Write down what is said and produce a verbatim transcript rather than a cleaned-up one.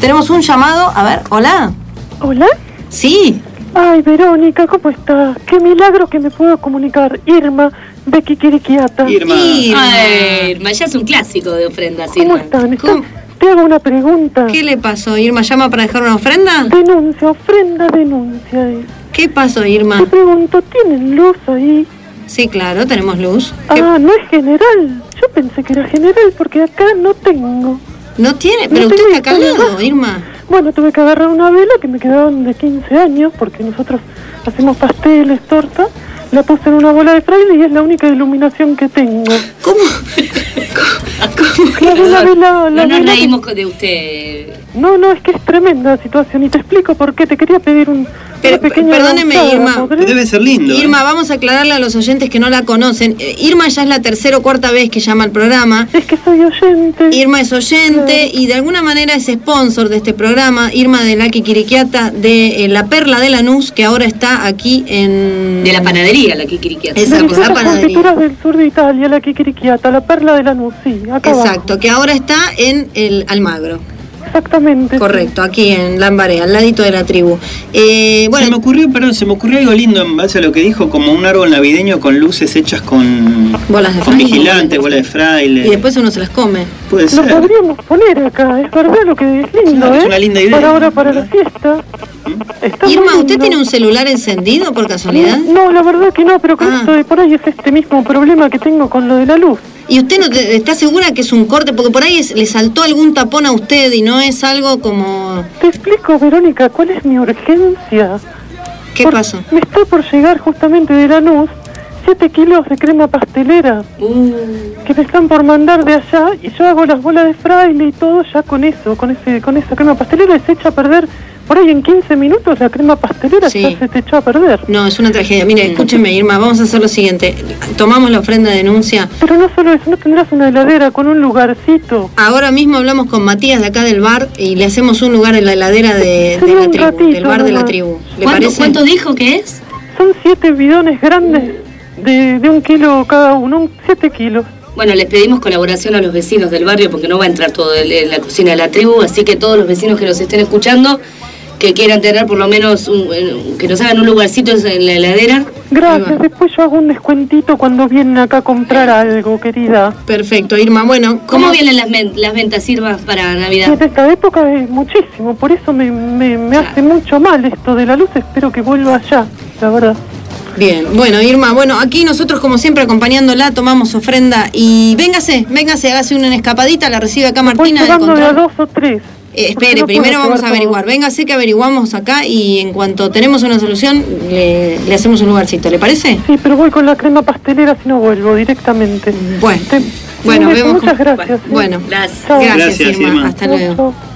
Tenemos un llamado, a ver, hola. ¿Hola? Sí. Ay, Verónica, ¿cómo estás? Qué milagro que me puedo comunicar. Irma, de Quiquiriquiata. Irma. Irma. Ay, Irma, ya es un clásico de ofrendas, ¿Cómo Irma. están? ¿Están? ¿Cómo? Te hago una pregunta. ¿Qué le pasó? ¿Irma llama para dejar una ofrenda? Denuncia, ofrenda, denuncia. eh. ¿Qué pasó, Irma? Te pregunto, ¿tienen luz ahí? Sí, claro, tenemos luz. ¿Qué- Ah, no es general. Yo pensé que era general porque acá no tengo. ¿No tiene? Pero No usted tengo está acá al historia. lado, Irma. Bueno, tuve que agarrar una vela que me quedaban de quince años porque nosotros hacemos pasteles, torta. La puse en una bola de fraile y es la única iluminación que tengo. ¿Cómo? ¿Cómo? La vela, vela, la No nos vela- reímos de usted. No, no, es que es tremenda la situación y te explico por qué. Te quería pedir un, Pero, una pequeña perdóneme, avanzada, Irma. ¿podré? Debe ser lindo. Irma, ¿eh? vamos a aclararle a los oyentes que no la conocen. Eh, Irma ya es la tercera o cuarta vez que llama al programa. Es que soy oyente. Irma es oyente Claro. y de alguna manera es sponsor de este programa. Irma de la Quiquiriquiata, de eh, La Perla de Lanús, que ahora está aquí en... De la panadería, la Quiquiriquiata. Es- Exacto, Deliciosas la panadería. confituras del sur de Italia, la Quiquiriquiata, la perla de la Lanús, sí, acá Exacto, que ahora está en el Almagro. abajo. Exactamente. Correcto, aquí en Lambaré, al ladito de la tribu. Eh, Se me bueno, ocurrió, perdón, se me ocurrió algo lindo en base a lo que dijo, como un árbol navideño con luces hechas con bolas de con fraile. vigilantes, bolas de fraile. Y después uno se las come. Puede Lo ser. podríamos poner acá, es verdad lo que es lindo, Claro, ¿eh? es una linda idea. Para ahora, para la fiesta. Está muy Irma, ¿usted lindo. tiene un celular encendido por casualidad? No, la verdad que no, pero con Ah. esto de por ahí es este mismo problema que tengo con lo de la luz. ¿Y usted no te- está segura que es un corte? Porque por ahí es- le saltó algún tapón a usted y no es algo como... Te explico, Verónica, cuál es mi urgencia. ¿Qué Por- pasó? Me está por llegar justamente de Lanús siete kilos de crema pastelera Uh, que me están por mandar de allá y yo hago las bolas de fraile y todo ya con eso, con ese, con esa crema pastelera y se echa a perder. Por ahí en quince minutos la crema pastelera Sí. ya se te echó a perder. No, es una tragedia. Mire, escúcheme, Irma, vamos a hacer lo siguiente. Tomamos la ofrenda de denuncia. Pero no solo eso, no tendrás una heladera con un lugarcito. Ahora mismo hablamos con Matías de acá del bar y le hacemos un lugar en la heladera de, de Sería la un tribu, ratito del bar de la nomás. tribu. ¿Le ¿cuánto, parece? ¿Cuánto dijo que es? Son siete bidones grandes de, de un kilo cada uno, un, siete kilos. Bueno, les pedimos colaboración a los vecinos del barrio porque no va a entrar todo en en la cocina de la tribu, así que todos los vecinos que nos estén escuchando, que quieran tener por lo menos, un, un- que nos hagan un lugarcito en la heladera. Gracias, Ahí va. después yo hago un descuentito cuando vienen acá a comprar algo, querida. Perfecto, Irma. Bueno, ¿Cómo vienen las, men- las ventas, Irma, para Navidad? En esta época es muchísimo, por eso me, me, me hace mucho mal esto de la luz, espero que vuelva allá, la verdad. Bien, bueno, Irma, bueno, aquí nosotros como siempre acompañándola, tomamos ofrenda y véngase, véngase, hágase una escapadita, la recibe acá Voy Martina del llevando de a control. dos o tres. Eh, porque espere, no puedo primero vamos llevar a averiguar. todo. Véngase que averiguamos acá y en cuanto tenemos una solución le, le hacemos un lugarcito, ¿le parece? Sí, pero voy con la crema pastelera si no vuelvo directamente. Bueno, Te- bueno, un beso, vemos muchas cómo- gracias. ¿eh? Bueno, Gracias. Chao. gracias, Gracias, Irma. Irma. Hasta luego. Chao.